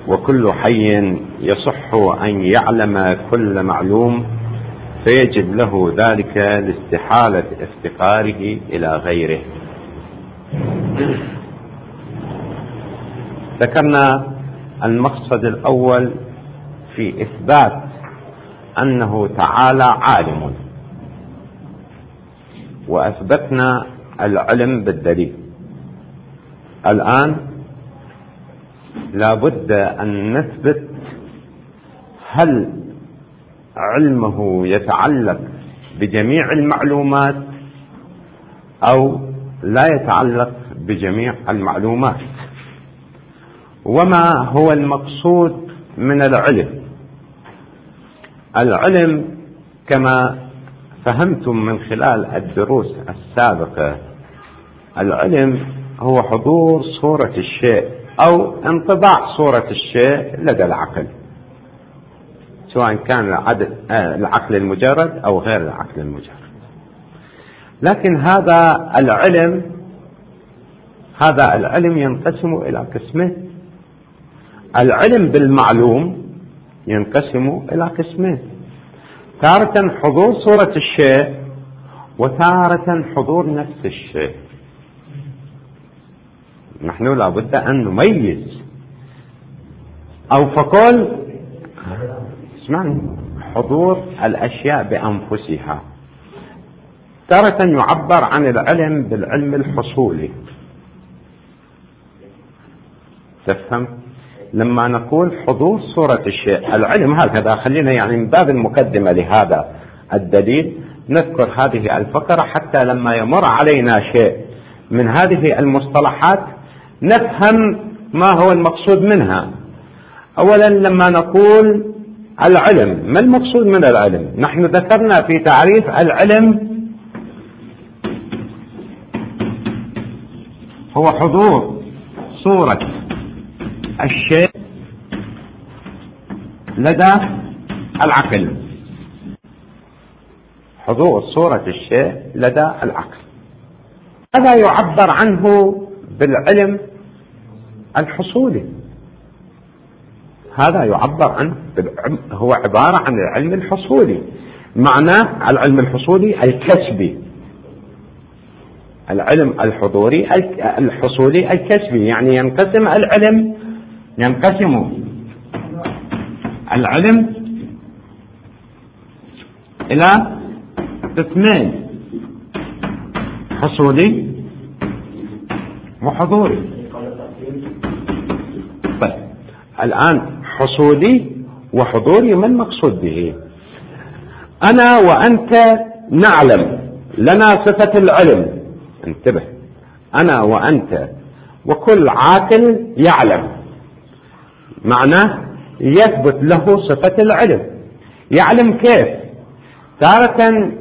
وكل حي يصح أن يعلم كل معلوم، فيجب له ذلك لاستحالة افتقاره إلى غيره. ذكرنا المقصد الأول في إثبات أنه تعالى عالم، وأثبتنا العلم بالدليل. الآن لا بد أن نثبت هل علمه يتعلق بجميع المعلومات أو لا يتعلق بجميع المعلومات، وما هو المقصود من العلم. العلم كما فهمتم من خلال الدروس السابقة، العلم هو حضور صورة الشيء أو انطباع صورة الشيء لدى العقل، سواء كان العقل المجرد أو غير العقل المجرد. لكن هذا العلم ينقسم إلى قسمين. العلم بالمعلوم ينقسم إلى قسمين: تارة حضور صورة الشيء، وتارة حضور نفس الشيء. نحن لا بد أن نميز، أو فقل اسمعني، حضور الأشياء بأنفسها. تارة يعبر عن العلم بالعلم الحصولي. تفهم؟ لما نقول حضور صورة الشيء، العلم هكذا، خلينا يعني من باب المقدمة لهذا الدليل نذكر هذه الفقرة حتى لما يمر علينا شيء من هذه المصطلحات نفهم ما هو المقصود منها. أولا لما نقول العلم، ما المقصود من العلم؟ نحن ذكرنا في تعريف العلم هو حضور صورة الشيء لدى العقل. حضور صورة الشيء لدى العقل، هذا يعبر عنه بالعلم الحصولي. هذا يعبر عنه هو عبارة عن العلم الحصولي. معناه العلم الحصولي الكسبي، العلم الحصولي الكسبي. يعني ينقسم العلم إلى قسمين: حصولي وحضوري. طيب الآن حصولي وحضوري ما المقصود به؟ أنا وأنت نعلم، لنا صفة العلم. انتبه، أنا وأنت وكل عاقل يعلم، معناه يثبت له صفة العلم. يعلم كيف؟ تارة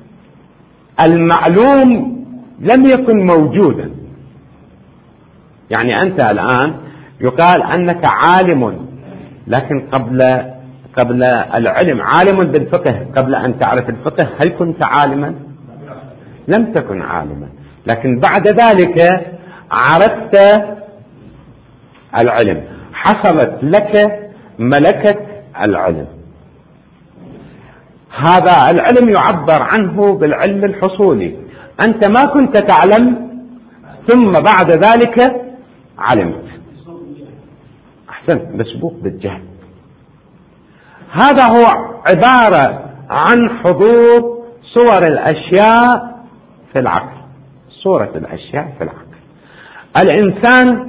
المعلوم لم يكن موجودا، يعني أنت الآن يقال أنك عالم، لكن قبل العلم عالم بالفقه، قبل أن تعرف الفقه هل كنت عالما؟ لم تكن عالما، لكن بعد ذلك عرفت العلم، حصلت لك ملكة العلم. هذا العلم يعبر عنه بالعلم الحصولي. أنت ما كنت تعلم ثم بعد ذلك علمت. أحسنت، مسبوق بالجهل. هذا هو عبارة عن حضور صور الأشياء في العقل. صورة الأشياء في العقل. الإنسان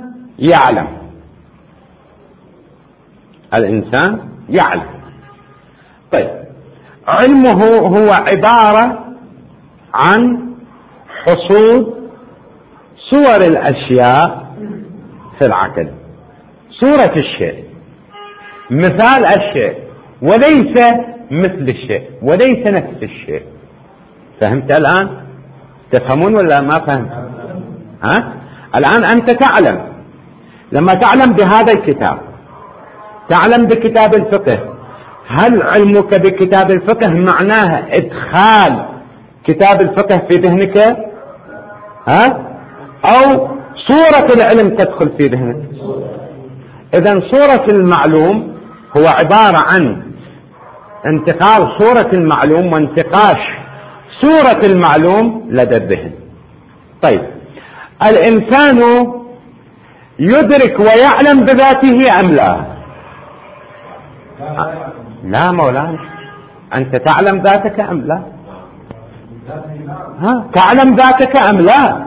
يعلم. طيب علمه هو عبارة عن حصول صور الأشياء في العقل. صورة الشيء، مثال الشيء، وليس مثل الشيء، وليس نفس الشيء. فهمت الآن؟ تفهمون ولا ما فهمت؟ الآن أنت تعلم، لما تعلم بهذا الكتاب، تعلم بكتاب الفقه، هل علمك بكتاب الفقه معناه إدخال كتاب الفقه في ذهنك؟ أو صورة العلم تدخل في ذهنك؟ إذن صورة المعلوم هو عبارة عن انتقال صورة المعلوم وانتقاش صورة المعلوم لدى الذهن. طيب، الإنسان يدرك ويعلم بذاته أم لا؟ لا مولانا، أنت تعلم ذاتك أم لا؟ تعلم ذاتك أم لا؟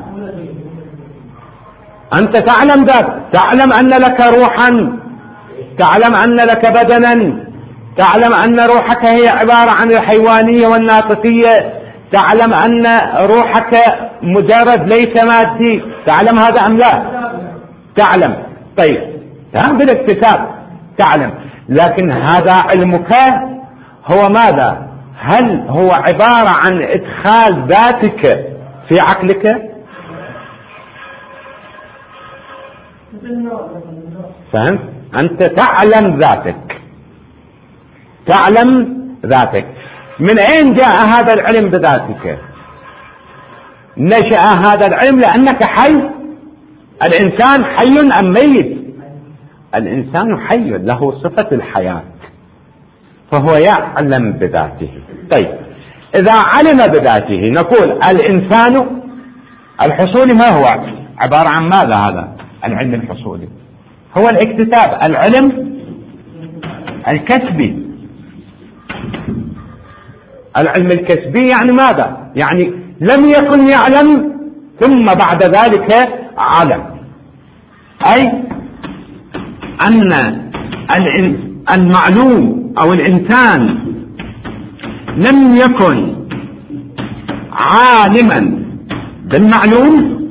أنت تعلم ذاتك، تعلم أن لك روحا، تعلم أن لك بدنا، تعلم أن روحك هي عبارة عن الحيوانية والناطقية، تعلم أن روحك مجرد ليس مادي، تعلم هذا أم لا؟ تعلم. طيب، بالاكتساب تعلم، لكن هذا علمك هو ماذا؟ هل هو عبارة عن إدخال ذاتك في عقلك؟ فهمت؟ أنت تعلم ذاتك، تعلم ذاتك. من أين جاء هذا العلم بذاتك؟ نشأ هذا العلم لأنك حي. الإنسان حي أم ميت؟ الإنسان حي، له صفة الحياة، فهو يعلم بذاته. طيب، إذا علم بذاته نقول الإنسان الحصولي ما هو؟ عبارة عن ماذا هذا العلم الحصولي؟ هو الاكتساب، العلم الكسبي. العلم الكسبي يعني ماذا؟ يعني لم يكن يعلم ثم بعد ذلك علم، أي أن المعلوم أو الإنسان لم يكن عالما بالمعلوم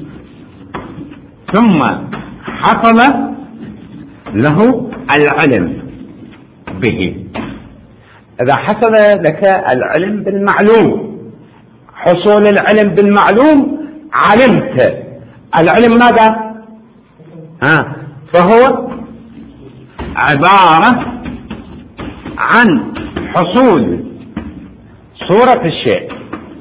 ثم حصل له العلم به. إذا حصل لك العلم بالمعلوم، حصول العلم بالمعلوم، علمت العلم ماذا؟ فهو عبارة عن حصول صورة الشيء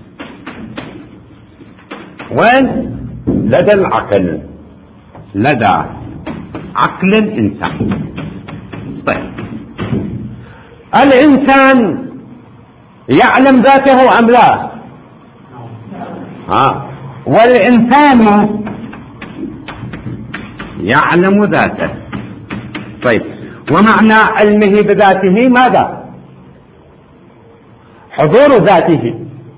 وين؟ لدى العقل، لدى عقل الإنسان. طيب، الإنسان يعلم ذاته أم لا؟ والإنسان يعلم ذاته. طيب، ومعنى علمه بذاته ماذا؟ حضور ذاته،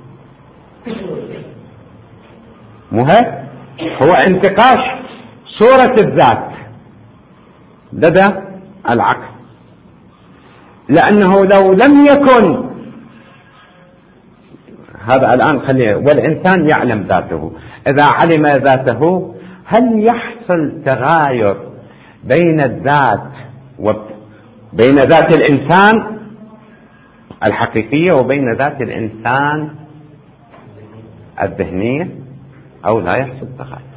مو هيك؟ هو انتقاش صورة الذات لدى العقل، لأنه لو لم يكن هذا الآن خليه، والإنسان يعلم ذاته. إذا علم ذاته هل يحصل تغاير بين الذات وبين ذات الإنسان الحقيقية وبين ذات الإنسان الذهنية أو لا يحصل تغاير؟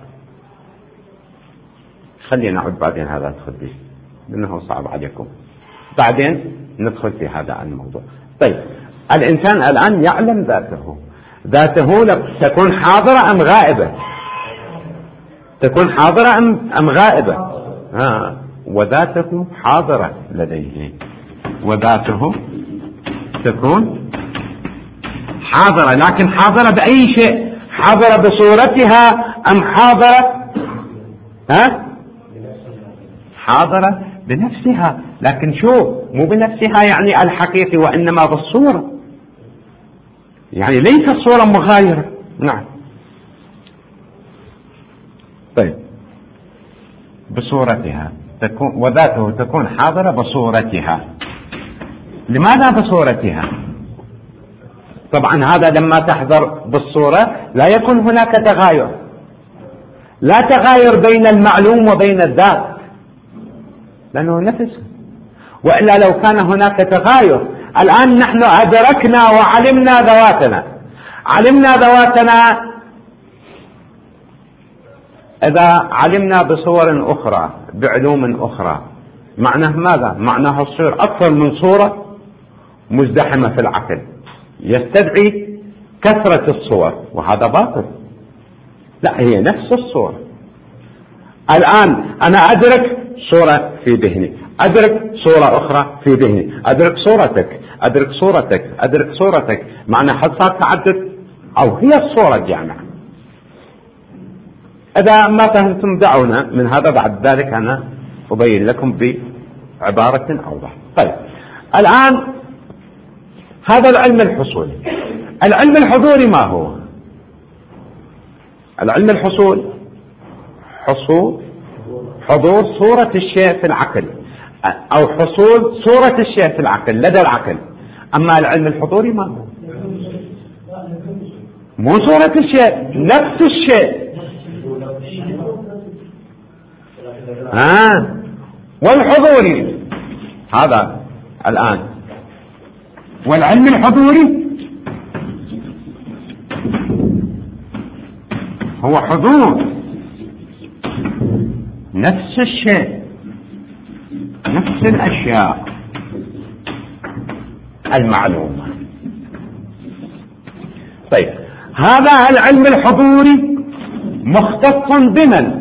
خلينا نعود بعدين هذا التخديش لأنه صعب عليكم، بعدين ندخل في هذا الموضوع. طيب، الإنسان الآن يعلم ذاته، ذاته تكون حاضرة أم غائبة؟ تكون حاضرة أم غائبة؟ وذاته حاضرة لديه، وذاته تكون حاضرة، لكن حاضرة بأي شيء؟ حاضرة بصورتها أم حاضرة حاضرة بنفسها، لكن شو؟ مو بنفسها يعني الحقيقي، وإنما بالصورة، يعني ليس الصورة مغايرة. نعم. طيب، بصورتها تكون، وذاته تكون حاضرة بصورتها. لماذا بصورتها؟ طبعا هذا لما تحضر بالصورة لا يكون هناك تغاير، لا تغاير بين المعلوم وبين الذات، لأنه نفسه. وإلا لو كان هناك تغاير، الآن نحن أدركنا وعلمنا ذواتنا، علمنا ذواتنا، إذا علمنا بصور أخرى بعلوم أخرى معناه ماذا؟ معناه تصير أكثر من صورة مزدحمة في العقل، يستدعي كثرة الصور، وهذا باطل. لا، هي نفس الصورة. الآن أنا أدرك صورة في ذهني، أدرك صورة أخرى في ذهني، أدرك صورتك، أدرك صورتك، أدرك صورتك، معنى صار تعدد أو هي الصورة الجامعة. إذا ما فهمتم دعونا من هذا، بعد ذلك أنا أبين لكم بعبارة أوضح. طيب الآن هذا العلم الحصولي. العلم الحضوري ما هو؟ العلم الحصول حضور صورة الشيء في العقل، أو حصول صورة الشيء في العقل لدى العقل. أما العلم الحضوري ما هو؟ مو صورة الشيء، نفس الشيء. والحضوري هذا الآن، والعلم الحضوري هو حضور نفس الشيء، نفس الأشياء المعلومة. طيب هذا العلم الحضوري مختص بمن؟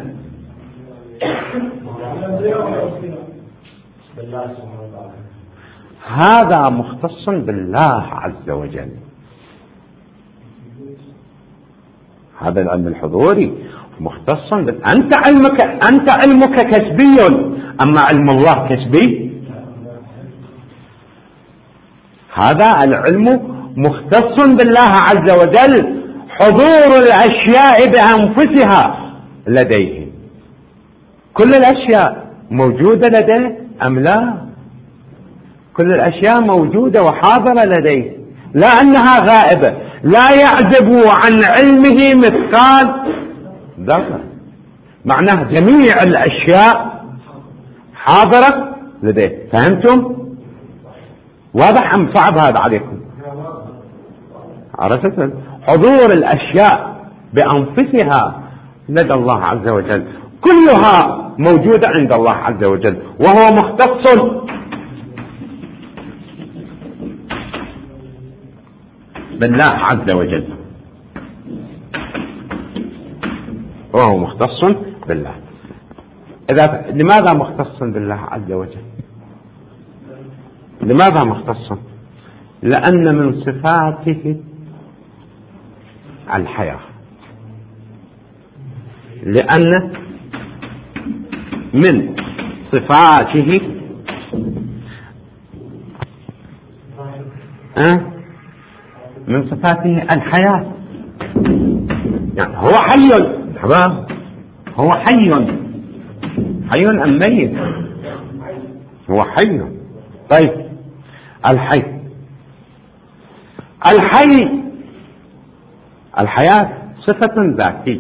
هذا مختص بالله عز وجل. هذا العلم الحضوري مختص أنت علمك كسبي، أما علم الله كسبي. هذا العلم مختص بالله عز وجل، حضور الأشياء بأنفسها لديه. كل الأشياء موجودة لديه أم لا؟ كل الأشياء موجودة وحاضرة لديه، لا أنها غائبة، لا يعزب عن علمه مثقال ذرة. معناه جميع الأشياء حاضرة لديه. فهمتم؟ واضح أم صعب هذا عليكم؟ عرفتم؟ حضور الأشياء بأنفسها لدى الله عز وجل، كلها موجودة عند الله عز وجل، وهو مختص بالله عز وجل، وهو مختص بالله. لماذا مختص بالله عز وجل؟ لماذا مختص؟ لأن من صفاته الحياة، لأن من صفاته من صفاته الحياة. يعني هو حي، تمام، هو حي أم ميت؟ هو حي. طيب الحياة صفة ذاتية،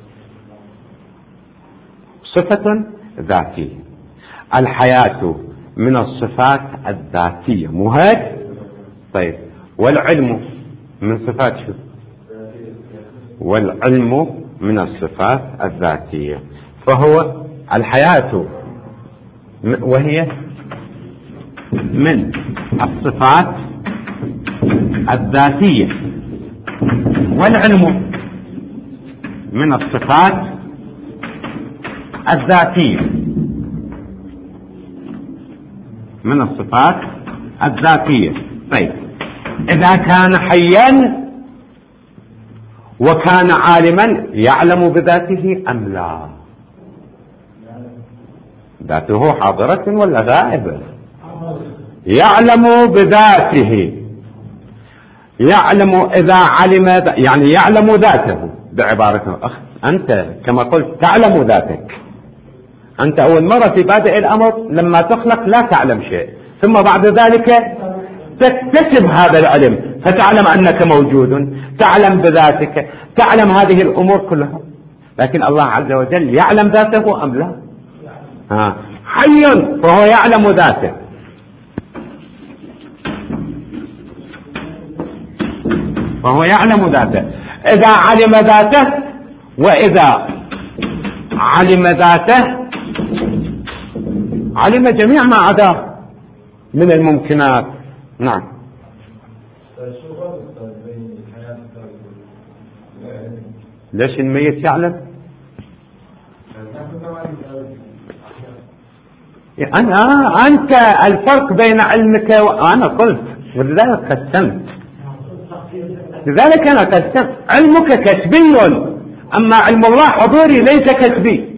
صفة ذاتية. الحياة من الصفات الذاتية، مو هيك؟ طيب والعلم من صفات شو؟ والعلم من الصفات الذاتية. فهو الحياة وهي من الصفات الذاتية، والعلم من الصفات الذاتية، من الصفات الذاتية. طيب إذا كان حيا وكان عالما يعلم بذاته أم لا؟ ذاته حاضرة ولا غائبة؟ يعلم بذاته، يعلم إذا علم، يعني يعلم ذاته. بعبارة أنت كما قلت تعلم ذاتك. أنت أول مرة في بادئ الأمر لما تخلق لا تعلم شيء، ثم بعد ذلك تكتسب هذا العلم فتعلم أنك موجود، تعلم بذاتك، تعلم هذه الأمور كلها. لكن الله عز وجل يعلم ذاته أم لا؟ حي فهو يعلم ذاته. فهو يعلم ذاته. إذا علم ذاته، وإذا علم ذاته علم جميع ما عداه من الممكنات. نعم. ليش الميت يعلم؟ أنت الفرق بين علمك وأنا قلت، ولذلك قسمت، لذلك أنا قسمت. علمك كسبي، أما علم الله حضوري ليس كسبي.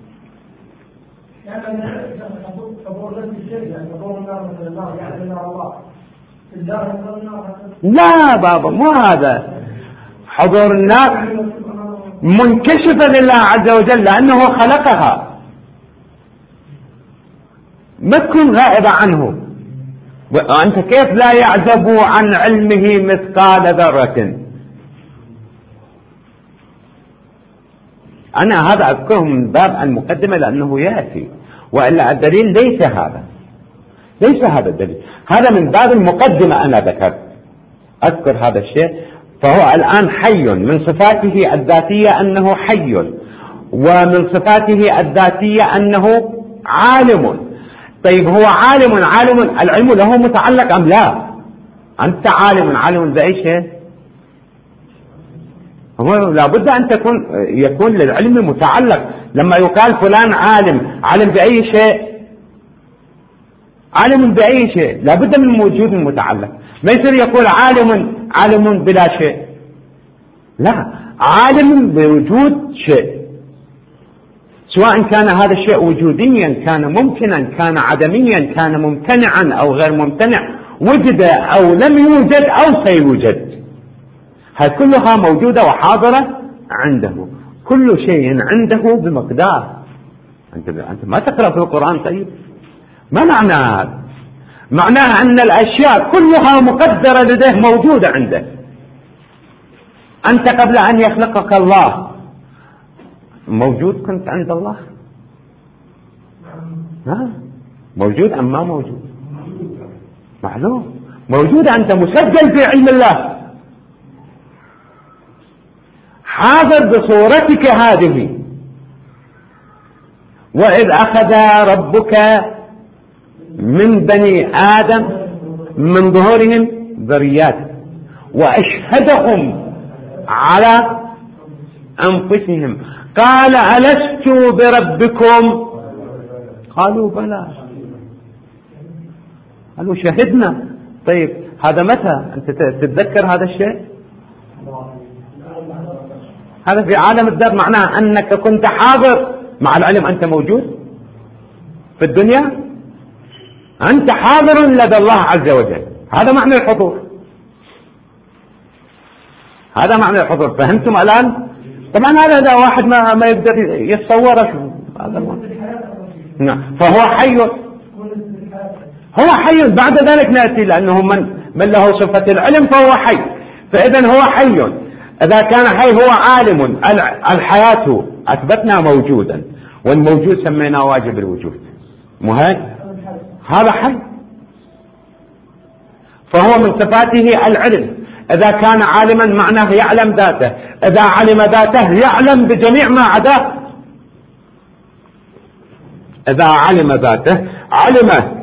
لا بابا، مو هذا حضور النار منكشفة لله عز وجل لأنه خلقها، ما تكون غائبة عنه. وأنت كيف لا يعزب عن علمه مثقال ذرة؟ أنا هذا أذكره من باب المقدمة لأنه يأتي، وإلا الدليل ليس هذا، ليس هذا الدليل، هذا من باب المقدمة. أنا ذكرت أذكر هذا الشيء. فهو الآن حي، من صفاته الذاتية أنه حي، ومن صفاته الذاتية أنه عالم. طيب هو عالم، العلم له متعلق أم لا؟ أنت عالم بأي شيء؟ هو لابد أن يكون للعلم متعلق. لما يقال فلان عالم بأي شيء؟ عالم بأي شيء؟ لابد من وجود متعلق. ما يصير يقول عالم بلا شيء، لا، عالم بوجود شيء، سواء كان هذا الشيء وجوديا، كان ممكنا، كان عدميا، كان ممتنعا أو غير ممتنع، وجد أو لم يوجد أو سيوجد، هذه كلها موجودة وحاضرة عنده. كل شيء عنده بمقدار. أنت ما تقرأ في القرآن؟ طيب ما معنى هذا؟ معناها أن الأشياء كلها مقدرة لديه، موجودة عنده. أنت قبل أن يخلقك الله موجود كنت عند الله؟ موجود أم ما موجود؟ معلوم موجود. أنت مسجل في علم الله، حاضر بصورتك هذه. وإذ أخذ ربك من بني آدم من ظهورهم ذرياتهم وأشهدهم على أنفسهم قال ألست بربكم؟ قالوا بلى. قالوا شهدنا. طيب هذا متى؟ أنت تتذكر هذا الشيء؟ هذا في عالم الذر، معناه أنك كنت حاضر مع العلم. أنت موجود في الدنيا، أنت حاضر لدى الله عز وجل. هذا معنى الحضور، هذا معنى الحضور. فهمتم الآن؟ طبعا هذا واحد ما يقدر يتصوره. نعم. فهو حي، هو حي. بعد ذلك نأتي، لأنه من له صفة العلم فهو حي. فإذا هو حي. إذا كان حي هو عالم. الحياة أثبتنا موجودا، والموجود سميناه واجب الوجود. هذا حي، فهو من صفاته العلم. إذا كان عالما معناه يعلم ذاته، إذا علم ذاته يعلم بجميع ما عداه. إذا علم ذاته علم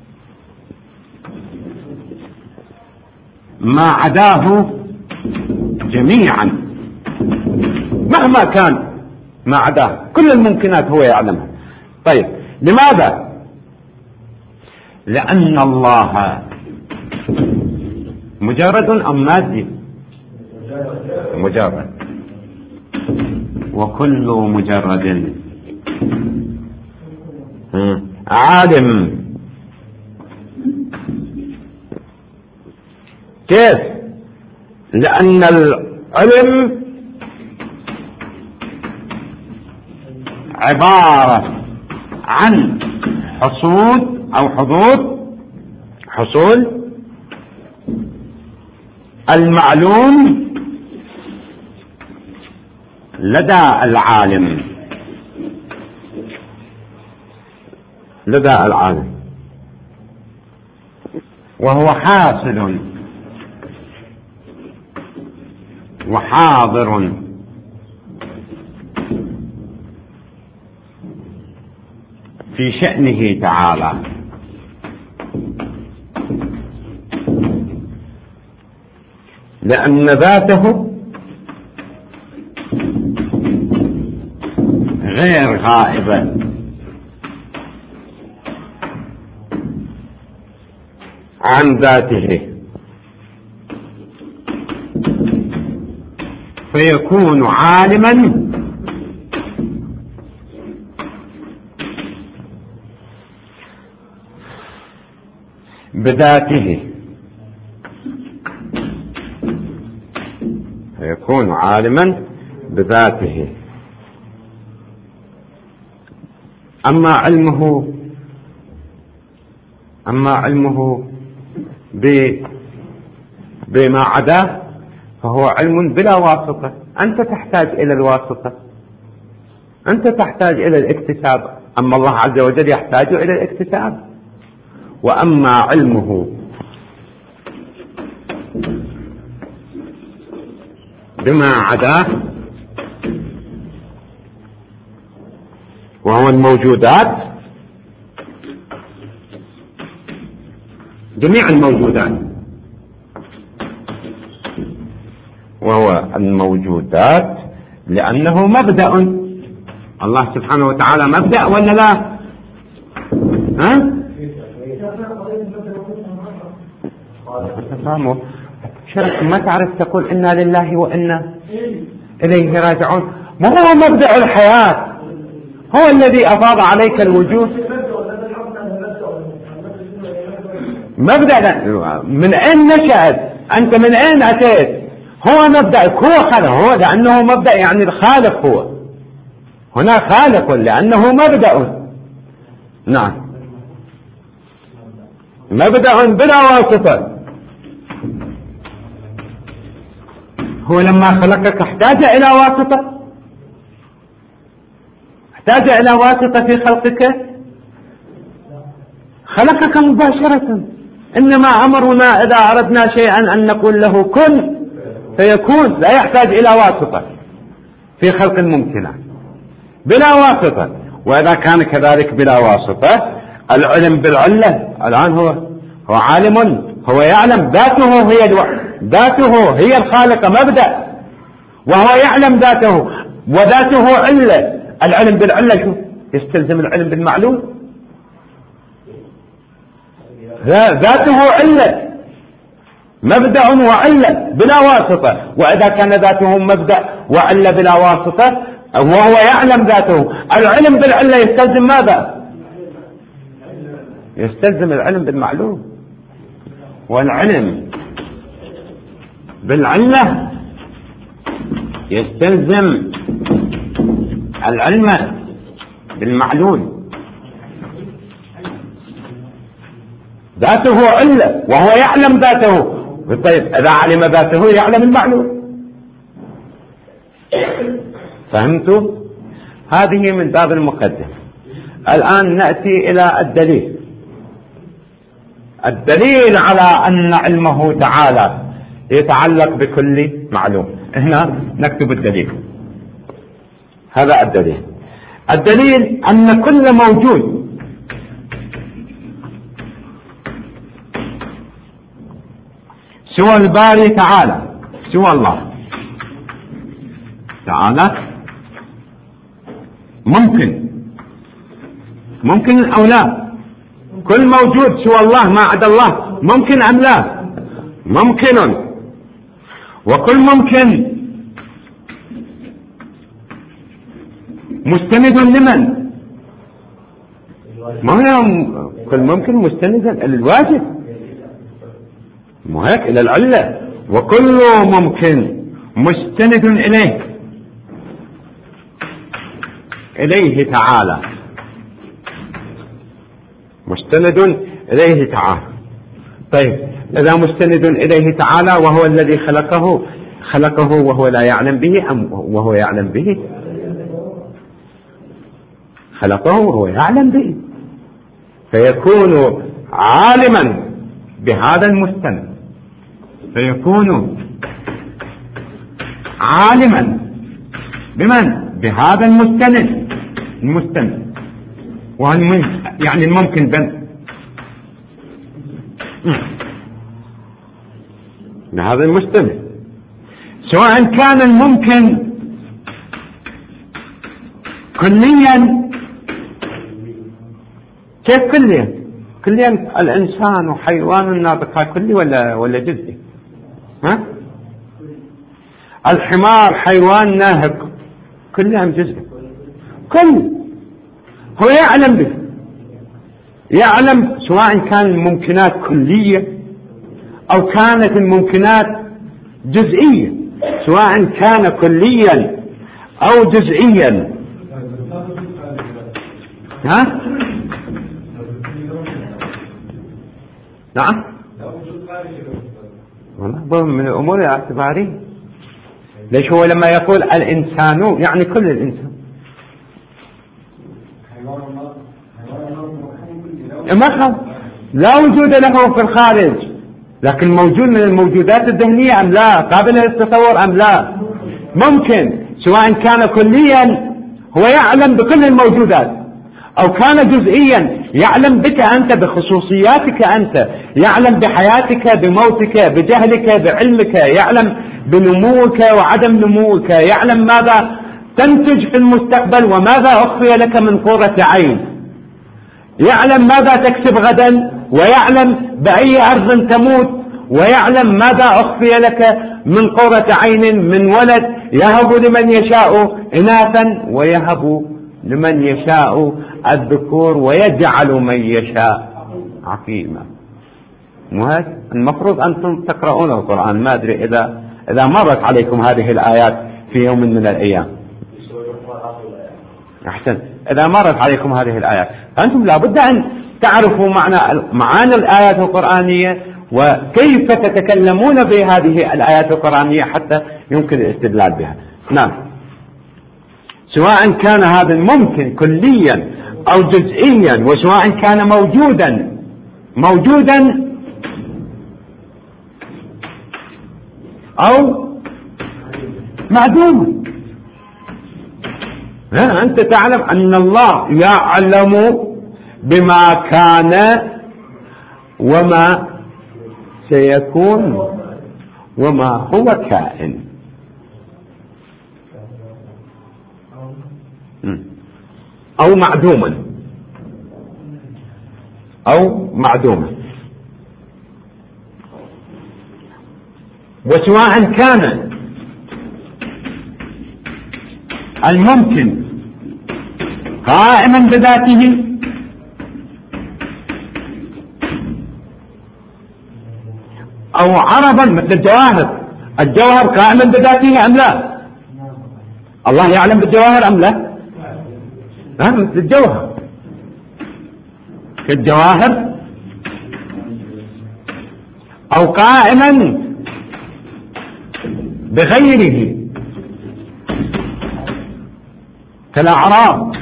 ما عداه جميعا، مهما كان ما عداه، كل الممكنات هو يعلمها. طيب لماذا؟ لأن الله مجرد أم مادي؟ مجرد. وكل مجرد عالم. كيف؟ لأن العلم عبارة عن حصول أو حصول المعلوم لدى العالم، وهو حاصل وحاضر في شأنه تعالى. لأن ذاته غير غائبة عن ذاته، فيكون عالما بذاته، فيكون عالما بذاته. أما علمه بما عداه فهو علم بلا واسطة. أنت تحتاج إلى الواسطة، أنت تحتاج إلى الاكتساب، أما الله عز وجل يحتاج إلى الاكتساب. وأما علمه بما عداه وهو الموجودات، جميع الموجودات، وهو الموجودات لأنه مبدأ. الله سبحانه وتعالى مبدأ ولا لا؟ شرك ما تعرف تقول إنا لله وإنا إليه راجعون. ما هو مبدأ الحياة؟ هو الذي أفاض عليك الوجود. مبدأ من أين نشأت؟ أنت من أين أتيت؟ هو مبدأك، هو لأنه مبدأ، يعني الخالق هو هنا خالق لأنه مبدأ. نعم، مبدأ بلا واسطة. هو لما خلقك احتاج إلى واسطة؟ احتاج إلى واسطة في خلقك؟ خلقك مباشرة. إنما أمرنا إذا أردنا شيئا أن نقول له كن فيكون، لا يحتاج إلى واسطة في خلق الممكنات بلا واسطة. وإذا كان كذلك بلا واسطة، العلم بالعلة. الآن هو عالم، هو يعلم ذاته هي الخالقة مبدأ، وهو يعلم ذاته، وذاته علة. العلم بالعلة شو يستلزم؟ العلم بالمعلوم. ذاته علة، مبدأ وعلة بلا واسطة. وإذا كان ذاته مبدأ وعلة بلا واسطة وهو يعلم ذاته، العلم بالعلة يستلزم ماذا؟ يستلزم العلم بالمعلوم. والعلم بالعلة يستلزم العلم بالمعلوم. ذاته علة وهو يعلم ذاته. طيب إذا علم ذاته يعلم المعلوم. فهمتوا؟ هذه من باب المقدمة. الآن نأتي إلى الدليل على أن علمه تعالى يتعلق بكل معلوم. هنا نكتب الدليل. هذا الدليل أن كل موجود سوى الباري تعالى، سوى الله تعالى، ممكن أو لا؟ كل موجود سوى الله ما عدا الله ممكن أم لا؟ ممكن. وكل ممكن مستند لمن؟ ما هي كل ممكن مستندا للواجب، ما هيك إلى العلة. وكل ممكن مستند إليه تعالى، مستند إليه تعالى. طيب إذا مستند إليه تعالى وهو الذي خلقه وهو لا يعلم به أم وهو يعلم به؟ خلقه وهو يعلم به، فيكون عالما بهذا المستند، فيكون عالما بمن؟ بهذا المستند يعني الممكن بهذا المستند، سواء كان الممكن كليا. كيف كليا؟ كليا الإنسان وحيوان ناطق كلي ولا جزئي؟ ها؟ الحمار حيوان ناهق كلها جزئي، كل هو يعلم به، يعلم سواء كان الممكنات كلية أو كانت الممكنات جزئية، سواء كان كليا أو جزئيا. ها؟ نعم، والله من الأمور الاعتبارية. ليش هو لما يقول الإنسان يعني كل الإنسان، لا وجود له في الخارج، لكن موجود من الموجودات الذهنية أم لا؟ قابل للتصور أم لا؟ ممكن، سواء كان كليا هو يعلم بكل الموجودات أو كان جزئيا يعلم بك أنت بخصوصياتك أنت، يعلم بحياتك بموتك بجهلك بعلمك، يعلم بنموك وعدم نموك، يعلم ماذا تنتج في المستقبل وماذا أخفي لك من قرة عين، يعلم ماذا تكسب غدا، ويعلم بأي أرض تموت، ويعلم ماذا أخفي لك من قرة عين من ولد يهب لمن يشاء إناثا ويهب لمن يشاء الذكور ويجعل من يشاء عقيما. المفروض أنتم تقرؤون القرآن، ما أدري إذا مرت عليكم هذه الآيات في يوم من الأيام. أحسن، إذا مرت عليكم هذه الآيات فأنتم لابد أن تعرفوا معاني الآيات القرآنية وكيف تتكلمون بهذه الآيات القرآنية حتى يمكن الاستدلال بها. نعم، سواء كان هذا الممكن كليا أو جزئيا، وسواء كان موجودا أو معدوم. أنت تعلم أن الله يعلم بما كان وما سيكون وما هو كائن. أو معدوما، وسواء كان الممكن قائما بذاته أو عرضا مثل الجوهر قائما بذاته أم لا؟ الله يعلم بالجواهر أم لا؟ مثل الجوهر كالجواهر، أو قائما بغيره كالأعراض.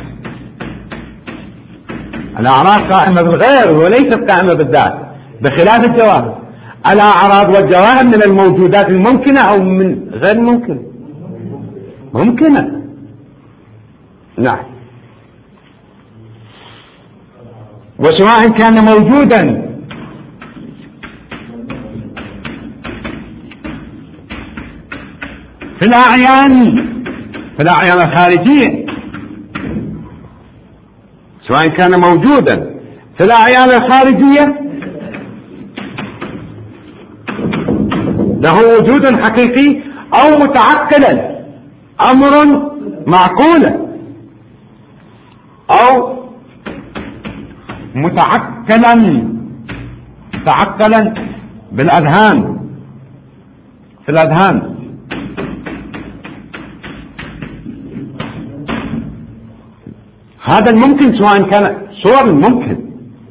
الأعراض قائمة بالغير وليست قائمة بالذات، بخلاف الجواهر. الأعراض والجواهر من الموجودات الممكنة أو من غير ممكنة. نعم، وسواء كان موجودا في الأعيان الخارجية، سواء كان موجودا في الأعيان الخارجية له وجود حقيقي أو متعقلا، أمر معقولا أو متعقلا بالأذهان، في الأذهان. هذا الممكن، سواء كان صور الممكن.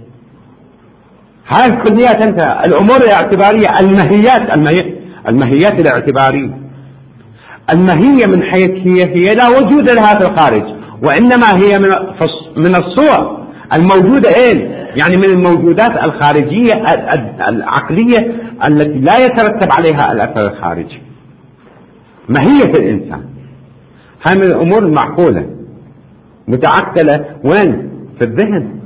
هاي الكليات أنت الأمور الاعتبارية، المهيات الاعتبارية. المهية من حيث هي لا وجود لها في الخارج، وإنما هي من الصور الموجودة يعني من الموجودات الخارجية العقلية التي لا يترتب عليها الأثر الخارجي. ماهية الإنسان هاي من الأمور المعقولة متعقلة. وين؟ في الذهن.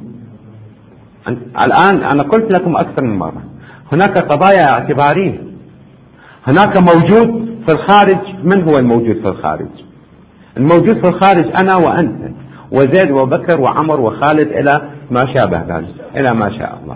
الآن أنا قلت لكم أكثر من مرة هناك قضايا اعتبارية. هناك موجود في الخارج. من هو الموجود في الخارج؟ الموجود في الخارج أنا وأنت وزيد وبكر وعمر وخالد إلى ما شابه ذلك إلى ما شاء الله.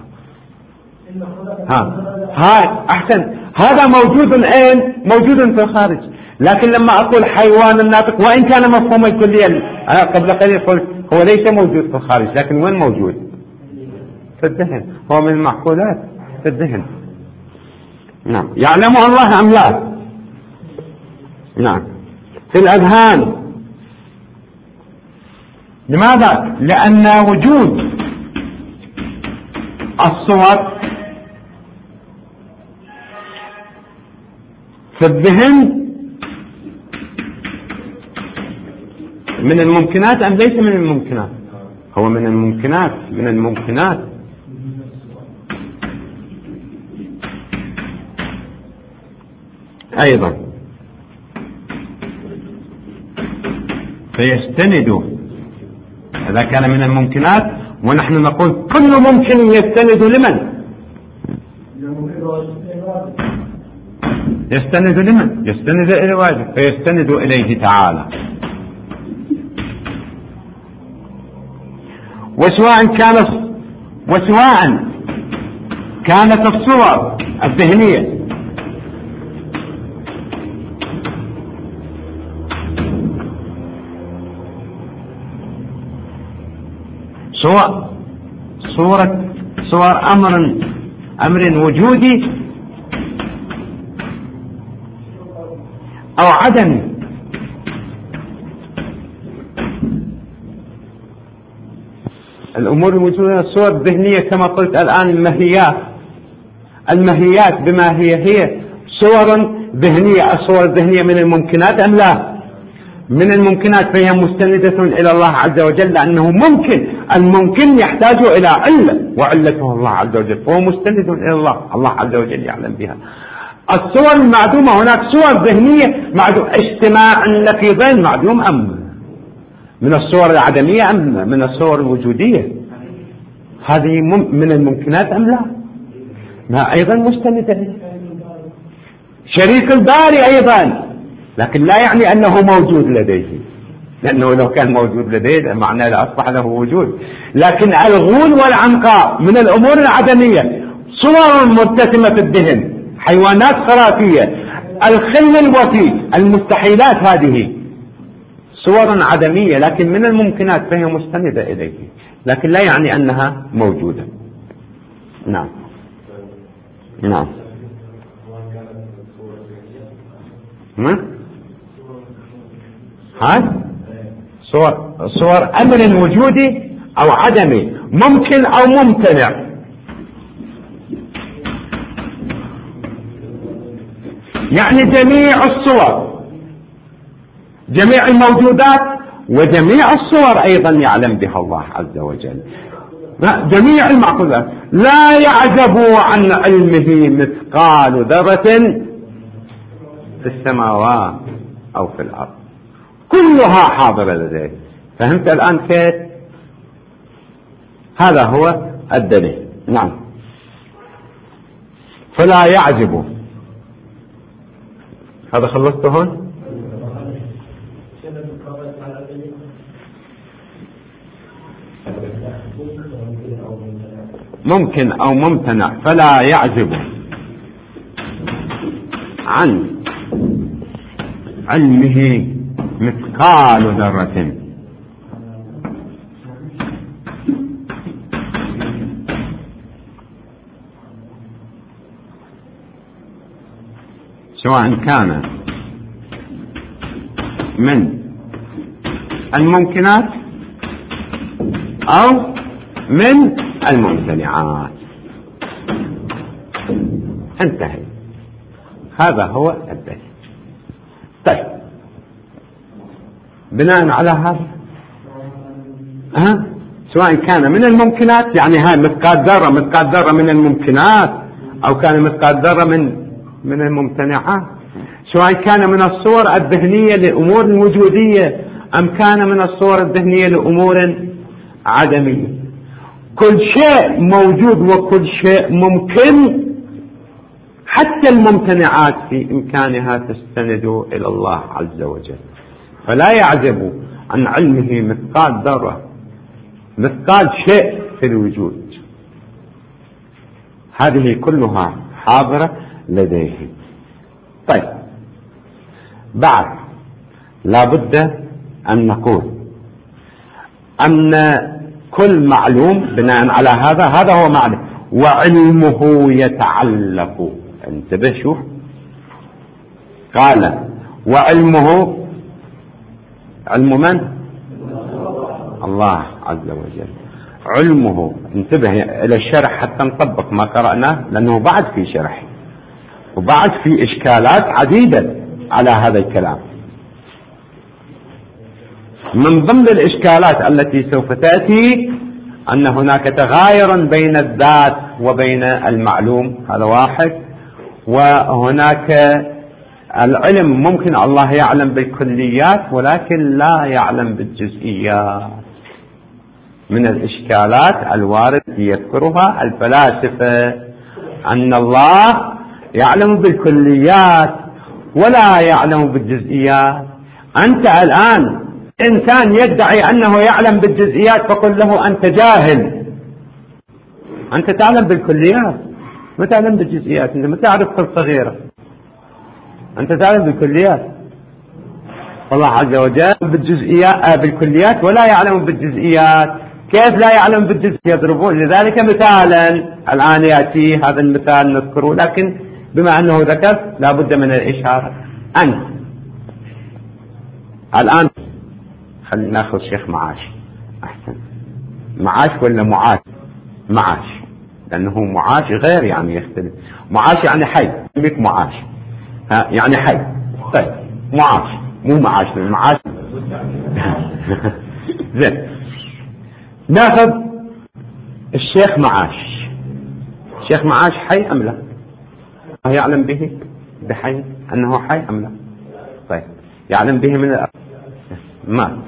هاي أحسن، هذا موجود أين؟ موجود في الخارج. لكن لما أقول حيوان ناطق وإن كان مفهوم الكلية، أنا قبل قليل قلت هو ليس موجود في الخارج، لكن وين موجود؟ في الذهن، هو من المعقولات في الذهن. نعم. يعلمه الله أم لا؟ نعم. في الأذهان. لماذا؟ لأن وجود الصور في الذهن من الممكنات أم ليس من الممكنات؟ هو من الممكنات، من الممكنات. أيضا فيستند، إذا كان من الممكنات، ونحن نقول كل ممكن يستند لمن؟ يستند لمن؟ يستند إلى واجب، فيستند إليه تعالى. وسواء كانت الصور الذهنية صور أمر وجودي أو عدمي. الأمور الموجودة الصور الذهنية كما قلت الآن، المهيات بما هي صور ذهنية. الصور الذهنية من الممكنات أم لا؟ من الممكنات، فهي مستندة إلى الله عز وجل، لأنه ممكن. الممكن يحتاج إلى علة، وعلته الله عز وجل، فهو مستند إلى الله عز وجل يعلم بها. الصور المعدومة، هناك صور ذهنية معدومة، اجتماع النقيضين معدوم أم من الصور العدمية أم من الصور الوجودية؟ هذه من الممكنات أم لا؟ ما أيضا مستندة. شريك الباري أيضا، لكن لا يعني أنه موجود لديه، لأنه لو كان موجود لديه معناه لأصبح له وجود. لكن الغول والعنقاء من الأمور العدمية، صور مبتسمة في الذهن، حيوانات خرافية، الخل الوفي، المستحيلات، هذه صور عدمية لكن من الممكنات، فهي مستندة إليه، لكن لا يعني أنها موجودة. نعم. نعم. صور أمر وجودي أو عدمي، ممكن أو ممتنع. يعني جميع الصور، جميع الموجودات وجميع الصور أيضا يعلم بها الله عز وجل، جميع المعقولات. لا يعجب عن علمه مثقال ذرة في السماوات أو في الأرض، كلها حاضرة لديه. فهمت الآن كيف؟ هذا هو الدليل. نعم. فلا يعجب. هذا خلصته هون. ممكن أو ممتنع. فلا يعجب عن علمه مثقال ذرة سواء كان من الممكنات أو من الممتنعات. انتهي. هذا هو الدليل. طيب، بناء على هذا سواء كان من الممكنات، يعني هاي مثقال ذرة من الممكنات، أو كان مثقال ذرة من الممتنعات، سواء كان من الصور الذهنية لأمور وجودية أم كان من الصور الذهنية لأمور عدمية، كل شيء موجود وكل شيء ممكن، حتى الممتنعات في إمكانها تستند إلى الله عز وجل. فلا يعجب عن علمه مثقال ذرة، مثقال شيء في الوجود. هذه كلها حاضرة لديه. طيب، بعد لا بد أن نقول أن كل معلوم بناء على هذا هو معنى وعلمه يتعلق. انتبه، شوف قال وعلمه، علم من؟ الله عز وجل. علمه، انتبه إلى الشرح حتى نطبق ما قرأناه، لأنه بعد في شرح وبعد في إشكالات عديدة على هذا الكلام. من ضمن الإشكالات التي سوف تأتي أن هناك تغايرا بين الذات وبين المعلوم، هذا واحد. وهناك العلم، ممكن الله يعلم بالكليات ولكن لا يعلم بالجزئيات. من الإشكالات الواردة يذكرها الفلاسفة أن الله يعلم بالكليات ولا يعلم بالجزئيات. أنت الآن إنسان يدعي أنه يعلم بالجزئيات فقل له أنت جاهل. أنت تعلم بالكليات، ما تعلم بالجزئيات. أنت ما تعرف كل صغيرة، أنت تعلم بالكليات. الله عز وجل بالجزئيات بالكليات ولا يعلم بالجزئيات. كيف لا يعلم بالجزئيات؟ يضربون لذلك مثالا الآن يأتي هذا المثال نذكره، لكن بما أنه ذكر لا بد من الإشارة. أنت الآن خلينا ناخذ شيخ معاش أحسن. معاش ولا معاش؟ معاش، لأنه معاش غير يعني يختلف. معاش يعني حي، بك معاش يعني حي. طيب معاش مو معاش، المعاش زين. ناخذ الشيخ معاش. الشيخ معاش حي أم لا؟ يعلم به بحي أنه حي أم لا؟ طيب يعلم به من مات،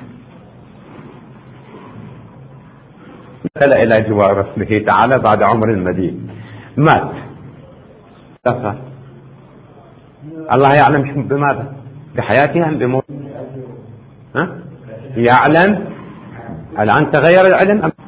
مثل إلى جوار رسله تعالى بعد عمر مديد، مات. الله يعلم بماذا؟ بحياته أم بموت؟ يعلم. الآن تغير العلم أم؟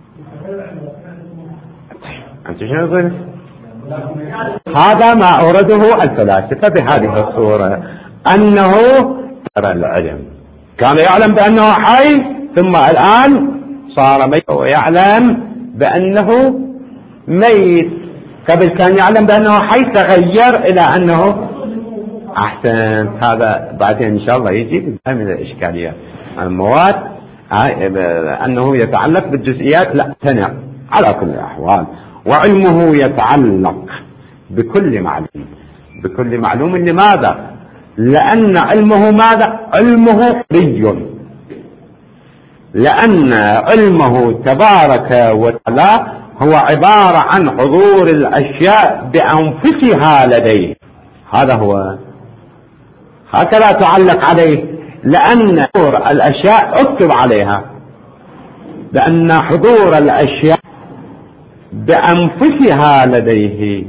أنت شنو تقول؟ هذا ما أورده الفلاسفة بهذه الصورة، أنه ترى العلم كان يعلم بأنه حي ثم الآن صار ميت ويعلم بأنه ميت. قبل كان يعلم بأنه حي تغير إلى أنه أحسن. هذا بعدين إن شاء الله يجي من الإشكاليات. المواد أنه يتعلق بالجزئيات لا تنع على كل الأحوال. وعلمه يتعلق بكل معلوم، بكل معلوم. لماذا؟ لأن علمه ماذا؟ علمه حري، لأن علمه تبارك وتعالى هو عبارة عن حضور الأشياء بأنفسها لديه. هذا هو، هكذا تعلق عليه، لأن حضور الأشياء اكتب عليها لأن حضور الأشياء بأنفسها لديه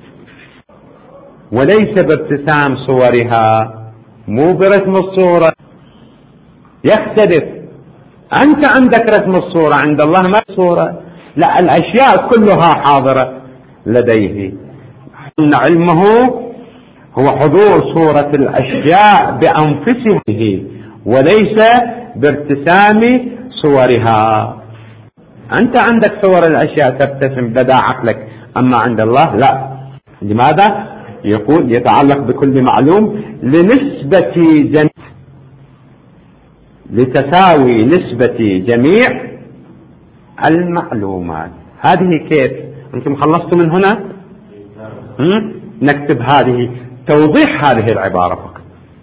وليس بابتسام صورها، مو برسم الصورة. يختلف. أنت عندك رسم الصورة، عند الله ما صورة، لا، الأشياء كلها حاضرة لديه. أن علمه هو حضور صورة الأشياء بأنفسه وليس بارتسام صورها. أنت عندك صور الأشياء تبتسم لدى عقلك، أما عند الله لا. لماذا؟ يقول يتعلق بكل معلوم لنسبة لتساوي نسبة جميع المعلومات. هذه كيف؟ أنتم خلصتوا من هنا؟ نكتب هذه توضيح هذه العبارة فقط.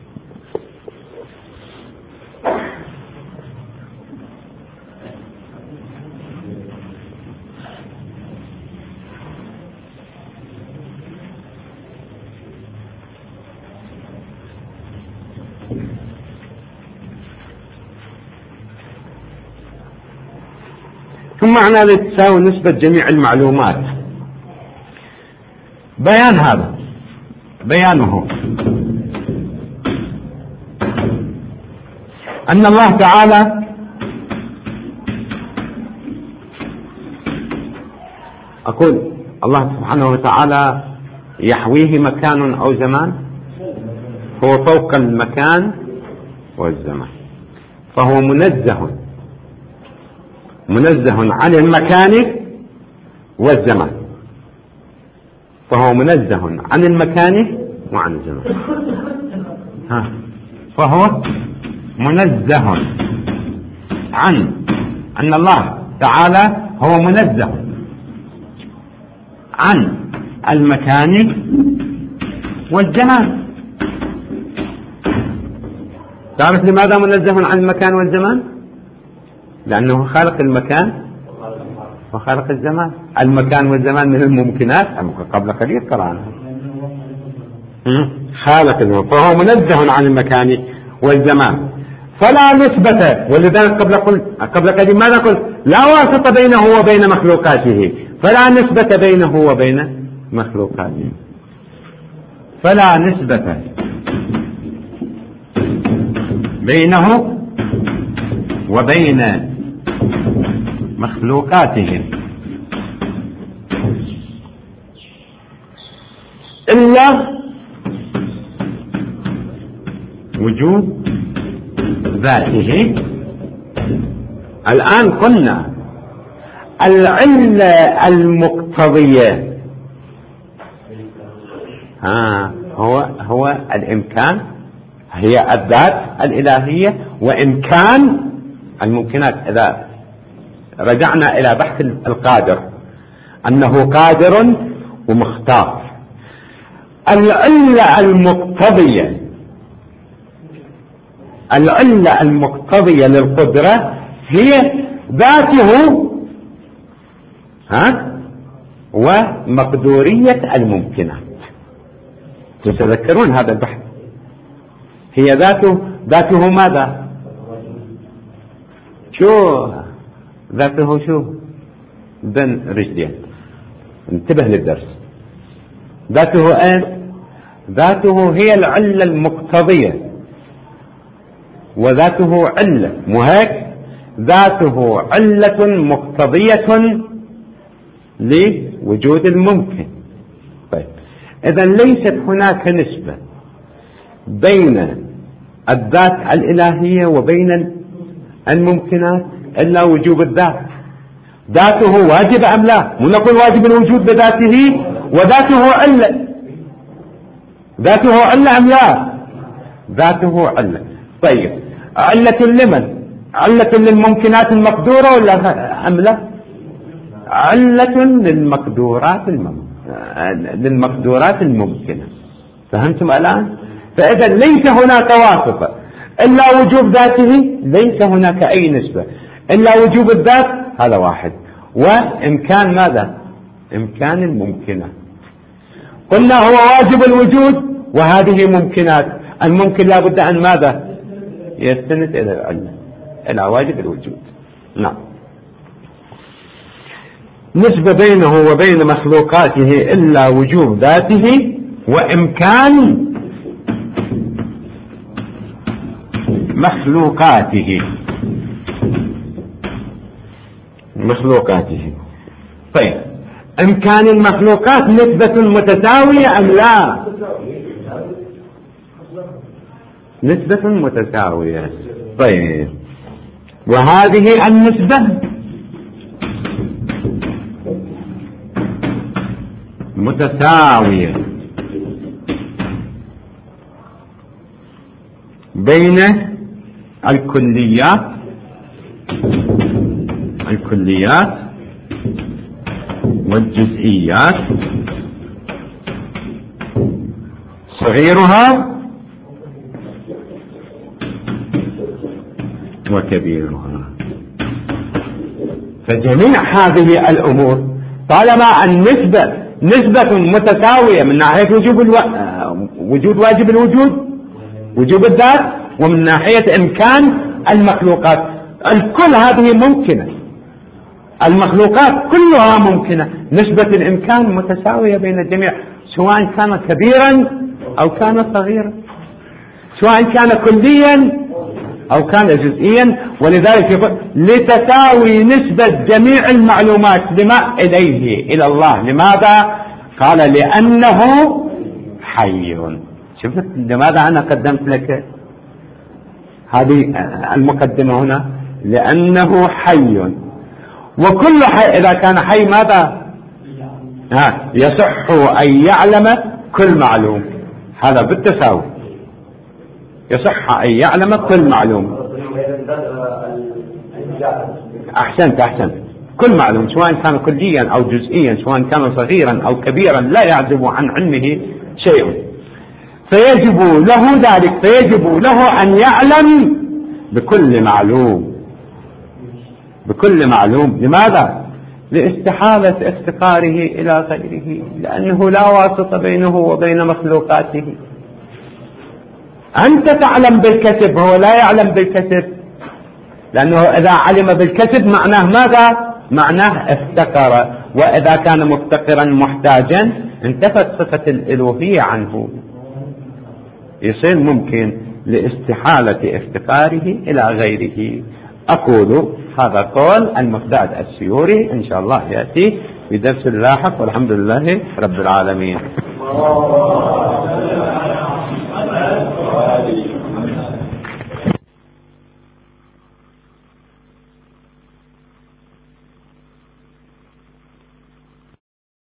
ثم معنى لتساوي نسبة جميع المعلومات. بيان هذا، بيانه أن الله تعالى نقول الله سبحانه وتعالى يحويه مكان أو زمان، هو فوق المكان والزمان، فهو منزه عن المكان والزمان، فهو منزه عن المكان وعن الزمان. فهو منزه عن أن الله تعالى هو منزه عن المكان والزمان. تعرف لماذا منزه عن المكان والزمان؟ لأنه خالق المكان وخالق الزمان. المكان والزمان من الممكنات، قبل قليل قرأنا خالق الزمان، فهو منزه عن المكان والزمان فلا نسبة. ولذلك قبل قليل ماذا قلت؟ لا واسطة بينه وبين مخلوقاته، فلا نسبة بينه وبين مخلوقاته، فلا نسبة بينه وبين مخلوقاته إلا وجود ذاته. الآن قلنا العلة المقتضية هو الإمكان، هي الذات الإلهية وإمكان الممكنات. إذا رجعنا إلى بحث القادر أنه قادر ومختار. العلة المقتضية للقدرة هي ذاته ومقدورية الممكنات. تتذكرون هذا البحث؟ هي ذاته ماذا؟ ذاته شو؟ بن رجلين، انتبه للدرس. ذاته ذاته هي العلة المقتضية، وذاته علة، مو هيك؟ ذاته علة مقتضية لوجود الممكن. طيب، إذا ليست هناك نسبة بين الذات الإلهية وبين الممكنات إلا وجوب الذات. ذاته واجب أم لا؟ مو نقول واجب الوجود بذاته وذاته علة. ذاته علة أم لا؟ ذاته علة. طيب، علة لمن؟ علة للممكنات المقدورة ولا أم لا؟ علة للمقدورات الممكنة. فهمتم الآن؟ فإذا ليس هناك واسطة إلا وجوب ذاته، ليس هناك أي نسبة إلا وجوب الذات، هذا واحد، وإمكان ماذا؟ إمكان الممكنات. قلنا هو واجب الوجود وهذه ممكنات. الممكن لا بد أن ماذا؟ يستند إلى العلة، إلى واجب الوجود. نعم. نسبة بينه وبين مخلوقاته إلا وجوب ذاته وإمكان مخلوقاته. طيب، إمكان المخلوقات نسبة متساوية أم لا؟ نسبة متساوية. طيب، وهذه النسبة متساوية بين الكليات والجزئيات، صغيرها وكبيرها. فجميع هذه الأمور طالما النسبة نسبة متساوية من ناحية وجود واجب الوجود، وجوب الذات، ومن ناحية إمكان المخلوقات، الكل هذه ممكنة. المخلوقات كلها ممكنة. نسبة الإمكان متساوية بين الجميع، سواء كان كبيرا أو كان صغيرا، سواء كان كليا أو كان جزئيا. ولذلك يقول لتساوي نسبة جميع المعلومات لما إليه إلى الله. لماذا؟ قال لأنه حي. شفت لماذا أنا قدمت لك هذه المقدمة هنا؟ لأنه حي، وكل حي إذا كان حي ماذا؟ يصح أن يعلم كل معلوم. هذا بالتساوي، يصح أن يعلم كل معلوم. أحسنت. كل معلوم سواء كان كليا أو جزئيا، سواء كان صغيرا أو كبيرا، لا يعزب عن علمه شيء. فيجب له ذلك، فيجب له أن يعلم بكل معلوم. لماذا؟ لاستحالة افتقاره إلى غيره، لأنه لا واسطة بينه وبين مخلوقاته. أنت تعلم بالكسب، هو لا يعلم بالكسب، لأنه إذا علم بالكسب معناه ماذا؟ معناه افتقر، وإذا كان مفتقرا محتاجا انتفت صفة الألوهية عنه. يصير ممكن لاستحالة افتقاره إلى غيره. أقول هذا قول المقداد السيوري، إن شاء الله يأتي في درس لاحق، والحمد لله رب العالمين.